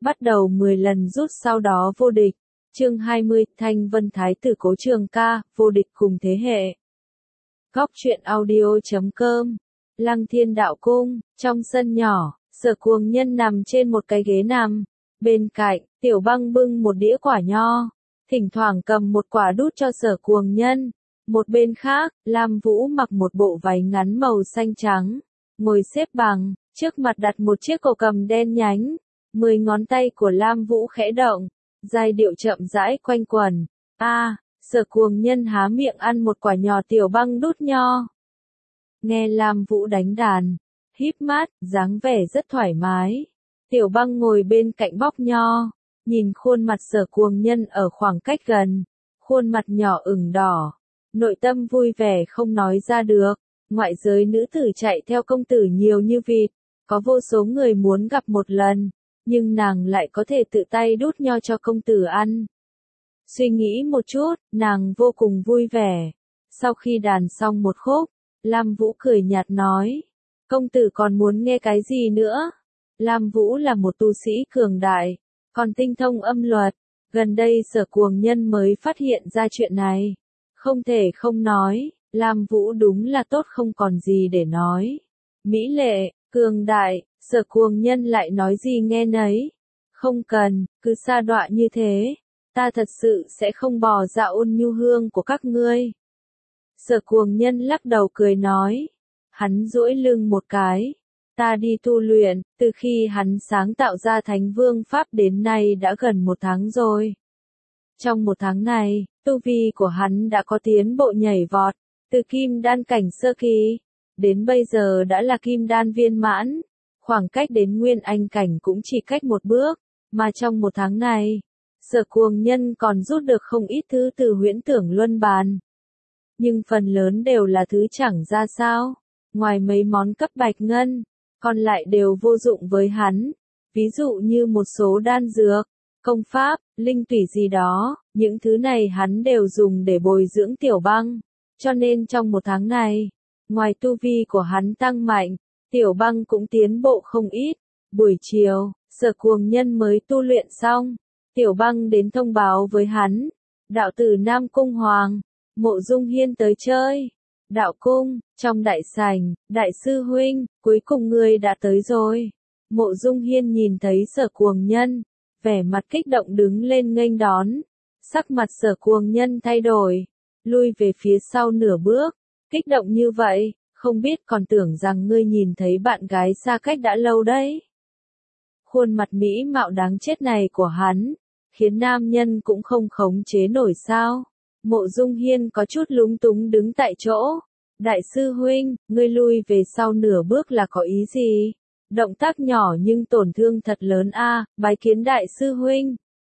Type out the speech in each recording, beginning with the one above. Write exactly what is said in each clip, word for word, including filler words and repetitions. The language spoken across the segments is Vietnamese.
bắt đầu mười lần rút sau đó vô địch. Chương hai mươi, Thanh Vân Thái tử Cố Trường Ca, vô địch cùng thế hệ. Góc truyện audio chấm com. Lăng Thiên Đạo Cung, trong sân nhỏ, Sở Cuồng Nhân nằm trên một cái ghế nằm. Bên cạnh, Tiểu Băng bưng một đĩa quả nho, thỉnh thoảng cầm một quả đút cho Sở Cuồng Nhân. Một bên khác, Lam Vũ mặc một bộ váy ngắn màu xanh trắng, ngồi xếp bằng, trước mặt đặt một chiếc cổ cầm đen nhánh. Mười ngón tay của Lam Vũ khẽ động, giai điệu chậm rãi quanh quẩn. A, à, Sở Cuồng Nhân há miệng ăn một quả nhỏ Tiểu Băng đút nho. Nghe Lam Vũ đánh đàn, híp mắt, dáng vẻ rất thoải mái. Tiểu Băng ngồi bên cạnh bóc nho, nhìn khuôn mặt Sở Cuồng Nhân ở khoảng cách gần, khuôn mặt nhỏ ửng đỏ, nội tâm vui vẻ không nói ra được. Ngoại giới nữ tử chạy theo công tử nhiều như vịt, có vô số người muốn gặp một lần, nhưng nàng lại có thể tự tay đút nho cho công tử ăn. Suy nghĩ một chút, nàng vô cùng vui vẻ. Sau khi đàn xong một khúc, Lam Vũ cười nhạt nói, công tử còn muốn nghe cái gì nữa? Lam Vũ là một tu sĩ cường đại, còn tinh thông âm luật. Gần đây Sở Cuồng Nhân mới phát hiện ra chuyện này. Không thể không nói, Lam Vũ đúng là tốt không còn gì để nói. Mỹ lệ, cường đại, Sở Cuồng Nhân lại nói gì nghe nấy. Không cần, cứ sa đọa như thế. Ta thật sự sẽ không bỏ dạ ôn nhu hương của các ngươi. Sở Cuồng Nhân lắc đầu cười nói. Hắn duỗi lưng một cái. Ta đi tu luyện, từ khi hắn sáng tạo ra Thánh Vương Pháp đến nay đã gần một tháng rồi. Trong một tháng này, tu vi của hắn đã có tiến bộ nhảy vọt, từ kim đan cảnh sơ kỳ, đến bây giờ đã là kim đan viên mãn, khoảng cách đến nguyên anh cảnh cũng chỉ cách một bước, mà trong một tháng này, Sở Cuồng Nhân còn rút được không ít thứ từ Huyễn Tưởng Luân Bàn. Nhưng phần lớn đều là thứ chẳng ra sao, ngoài mấy món cấp bạch ngân, còn lại đều vô dụng với hắn, ví dụ như một số đan dược, công pháp, linh tủy gì đó, những thứ này hắn đều dùng để bồi dưỡng Tiểu Băng, cho nên trong một tháng này, ngoài tu vi của hắn tăng mạnh, Tiểu Băng cũng tiến bộ không ít. Buổi chiều, Sở Cuồng Nhân mới tu luyện xong, Tiểu Băng đến thông báo với hắn, đạo tử Nam Cung Hoàng, Mộ Dung Hiên tới chơi. Đạo cung, trong đại sảnh, đại sư huynh, cuối cùng ngươi đã tới rồi. Mộ Dung Hiên nhìn thấy Sở Cuồng Nhân, vẻ mặt kích động đứng lên nghênh đón. Sắc mặt Sở Cuồng Nhân thay đổi, lui về phía sau nửa bước. Kích động như vậy, không biết còn tưởng rằng ngươi nhìn thấy bạn gái xa cách đã lâu đấy. Khuôn mặt mỹ mạo đáng chết này của hắn, khiến nam nhân cũng không khống chế nổi sao. Mộ Dung Hiên có chút lúng túng đứng tại chỗ. Đại sư huynh, ngươi lui về sau nửa bước là có ý gì? Động tác nhỏ nhưng tổn thương thật lớn a, à, bái kiến đại sư huynh.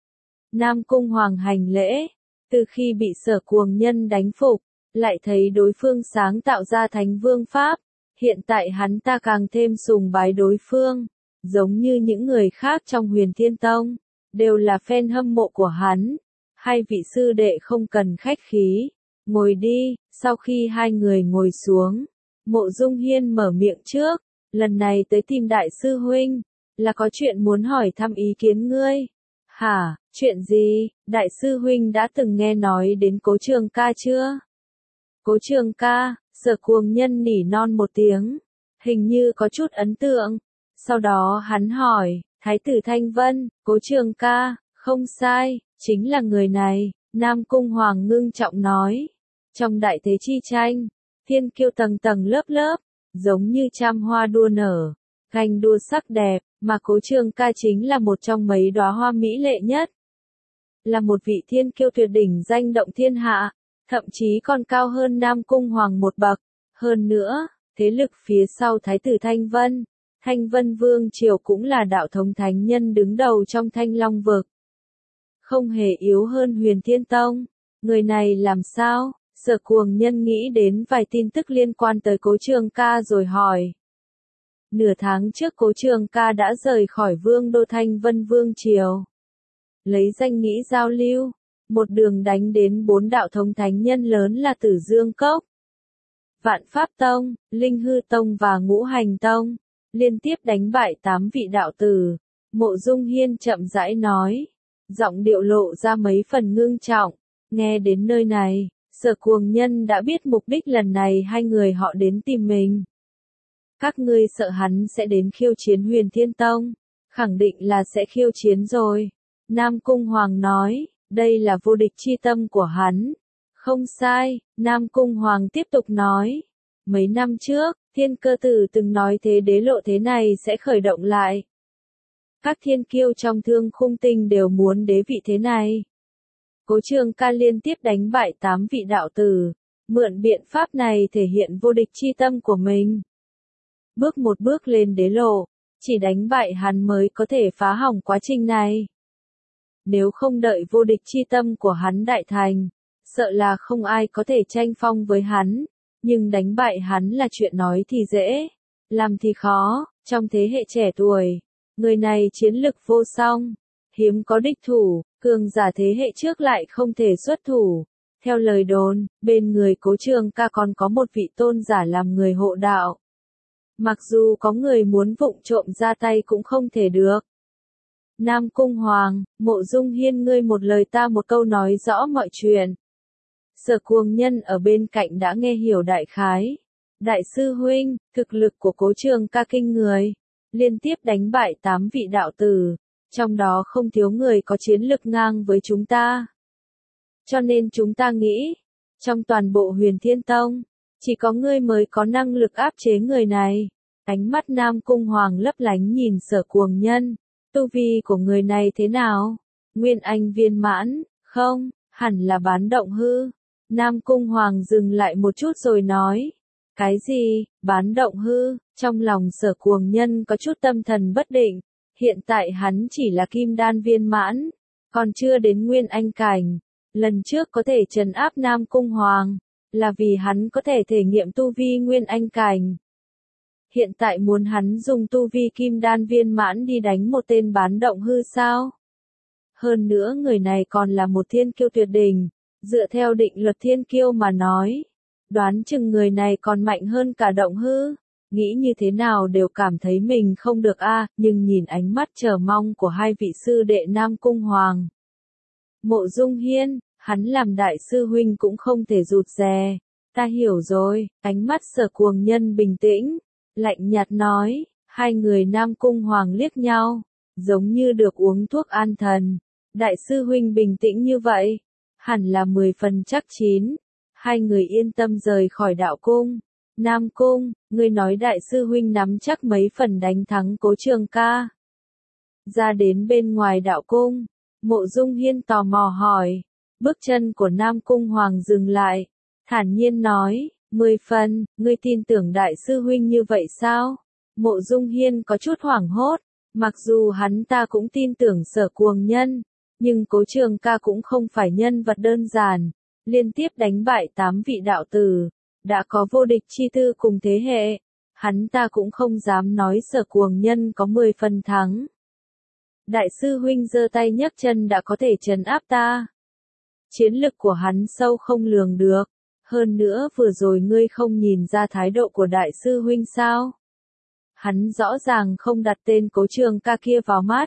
Nam Cung Hoàng hành lễ, từ khi bị Sở Cuồng Nhân đánh phục, lại thấy đối phương sáng tạo ra Thánh Vương Pháp, hiện tại hắn ta càng thêm sùng bái đối phương, giống như những người khác trong Huyền Thiên Tông, đều là fan hâm mộ của hắn. Hai vị sư đệ không cần khách khí, ngồi đi. Sau khi hai người ngồi xuống, Mộ Dung Hiên mở miệng trước, lần này tới tìm đại sư huynh, là có chuyện muốn hỏi thăm ý kiến ngươi. Hả, chuyện gì? Đại sư huynh đã từng nghe nói đến Cố Trường Ca chưa? Cố Trường Ca, Sở Cuồng Nhân nỉ non một tiếng, hình như có chút ấn tượng. Sau đó hắn hỏi, Thái tử Thanh Vân, Cố Trường Ca, không sai, chính là người này. Nam Cung Hoàng ngưng trọng nói. Trong đại thế chi tranh, thiên kiêu tầng tầng lớp lớp, giống như trăm hoa đua nở, ganh đua sắc đẹp, mà Cố Trường Ca chính là một trong mấy đóa hoa mỹ lệ nhất. Là một vị thiên kiêu tuyệt đỉnh danh động thiên hạ, thậm chí còn cao hơn Nam Cung Hoàng một bậc. Hơn nữa, thế lực phía sau Thái tử Thanh Vân, Thanh Vân Vương Triều cũng là đạo thống thánh nhân đứng đầu trong Thanh Long vực. Không hề yếu hơn Huyền Thiên Tông. Người này làm sao? Sở Cuồng Nhân nghĩ đến vài tin tức liên quan tới Cố Trường Ca rồi hỏi. Nửa tháng trước Cố Trường Ca đã rời khỏi Vương đô Thanh Vân Vương Triều, lấy danh nghĩa giao lưu, một đường đánh đến bốn đạo thống thánh nhân lớn là Tử Dương Cốc, Vạn Pháp Tông, Linh Hư Tông và Ngũ Hành Tông, liên tiếp đánh bại tám vị đạo tử, Mộ Dung Hiên chậm rãi nói, giọng điệu lộ ra mấy phần ngưng trọng. Nghe đến nơi này, Sở Cuồng Nhân đã biết mục đích lần này hai người họ đến tìm mình. Các ngươi sợ hắn sẽ đến khiêu chiến Huyền Thiên Tông, khẳng định là sẽ khiêu chiến rồi. Nam Cung Hoàng nói, đây là vô địch chi tâm của hắn. Không sai, Nam Cung Hoàng tiếp tục nói. Mấy năm trước, Thiên Cơ Tử từng nói thế đế lộ thế này sẽ khởi động lại. Các thiên kiêu trong Thương Khung Tinh đều muốn đế vị thế này. Cố Trường Ca liên tiếp đánh bại tám vị đạo tử, mượn biện pháp này thể hiện vô địch chi tâm của mình. Bước một bước lên đế lộ, chỉ đánh bại hắn mới có thể phá hỏng quá trình này. Nếu không đợi vô địch chi tâm của hắn đại thành, sợ là không ai có thể tranh phong với hắn, nhưng đánh bại hắn là chuyện nói thì dễ, làm thì khó. Trong thế hệ trẻ tuổi, người này chiến lực vô song, hiếm có địch thủ, cường giả thế hệ trước lại không thể xuất thủ. Theo lời đồn, bên người Cố Trường Ca còn có một vị tôn giả làm người hộ đạo. Mặc dù có người muốn vụng trộm ra tay cũng không thể được. Nam Cung Hoàng, Mộ Dung Hiên ngươi một lời ta một câu nói rõ mọi chuyện. Sở Cuồng Nhân ở bên cạnh đã nghe hiểu đại khái. Đại sư huynh, thực lực của Cố Trường Ca kinh người, liên tiếp đánh bại tám vị đạo tử, trong đó không thiếu người có chiến lực ngang với chúng ta. Cho nên chúng ta nghĩ, trong toàn bộ Huyền Thiên Tông, chỉ có ngươi mới có năng lực áp chế người này. Ánh mắt Nam Cung Hoàng lấp lánh nhìn Sở Cuồng Nhân, tu vi của người này thế nào? Nguyên Anh viên mãn, không, hẳn là bán động hư. Nam Cung Hoàng dừng lại một chút rồi nói, cái gì, bán động hư? Trong lòng Sở Cuồng Nhân có chút tâm thần bất định, hiện tại hắn chỉ là kim đan viên mãn, còn chưa đến Nguyên Anh cảnh. Lần trước có thể trấn áp Nam Cung Hoàng, là vì hắn có thể thể nghiệm tu vi Nguyên Anh cảnh. Hiện tại muốn hắn dùng tu vi kim đan viên mãn đi đánh một tên bán động hư sao? Hơn nữa người này còn là một thiên kiêu tuyệt đỉnh, dựa theo định luật thiên kiêu mà nói, đoán chừng người này còn mạnh hơn cả động hư. Nghĩ như thế nào đều cảm thấy mình không được a, nhưng nhìn ánh mắt chờ mong của hai vị sư đệ Nam Cung Hoàng. Mộ Dung Hiên, hắn làm đại sư huynh cũng không thể rụt rè. Ta hiểu rồi, ánh mắt Sở Cuồng Nhân bình tĩnh, lạnh nhạt nói. Hai người Nam Cung Hoàng liếc nhau, giống như được uống thuốc an thần. Đại sư huynh bình tĩnh như vậy, hẳn là mười phần chắc chín. Hai người yên tâm rời khỏi đạo cung. Nam Cung, ngươi nói đại sư huynh nắm chắc mấy phần đánh thắng Cố Trường Ca. Ra đến bên ngoài đạo cung, Mộ Dung Hiên tò mò hỏi. Bước chân của Nam Cung Hoàng dừng lại, thản nhiên nói, mười phần, ngươi tin tưởng đại sư huynh như vậy sao? Mộ Dung Hiên có chút hoảng hốt, mặc dù hắn ta cũng tin tưởng Sở Cuồng Nhân, nhưng Cố Trường Ca cũng không phải nhân vật đơn giản, liên tiếp đánh bại tám vị đạo tử, đã có vô địch chi tư cùng thế hệ, hắn ta cũng không dám nói Sở Cuồng Nhân có mười phần thắng. Đại sư huynh giơ tay nhấc chân đã có thể trấn áp ta. Chiến lực của hắn sâu không lường được, hơn nữa vừa rồi ngươi không nhìn ra thái độ của đại sư huynh sao? Hắn rõ ràng không đặt tên Cố Trường Ca kia vào mắt.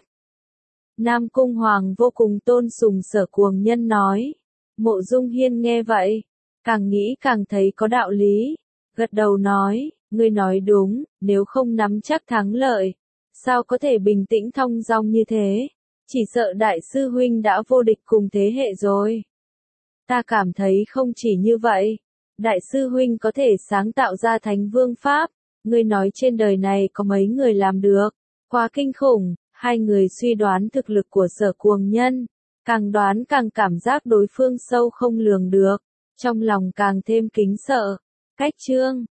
Nam Cung Hoàng vô cùng tôn sùng Sở Cuồng Nhân nói. Mộ Dung Hiên nghe vậy, càng nghĩ càng thấy có đạo lý, gật đầu nói, ngươi nói đúng, nếu không nắm chắc thắng lợi, sao có thể bình tĩnh thong dong như thế, chỉ sợ đại sư huynh đã vô địch cùng thế hệ rồi. Ta cảm thấy không chỉ như vậy, đại sư huynh có thể sáng tạo ra thánh vương pháp, ngươi nói trên đời này có mấy người làm được, quá kinh khủng. Hai người suy đoán thực lực của Sở Cuồng Nhân, càng đoán càng cảm giác đối phương sâu không lường được, trong lòng càng thêm kính sợ. Cách chương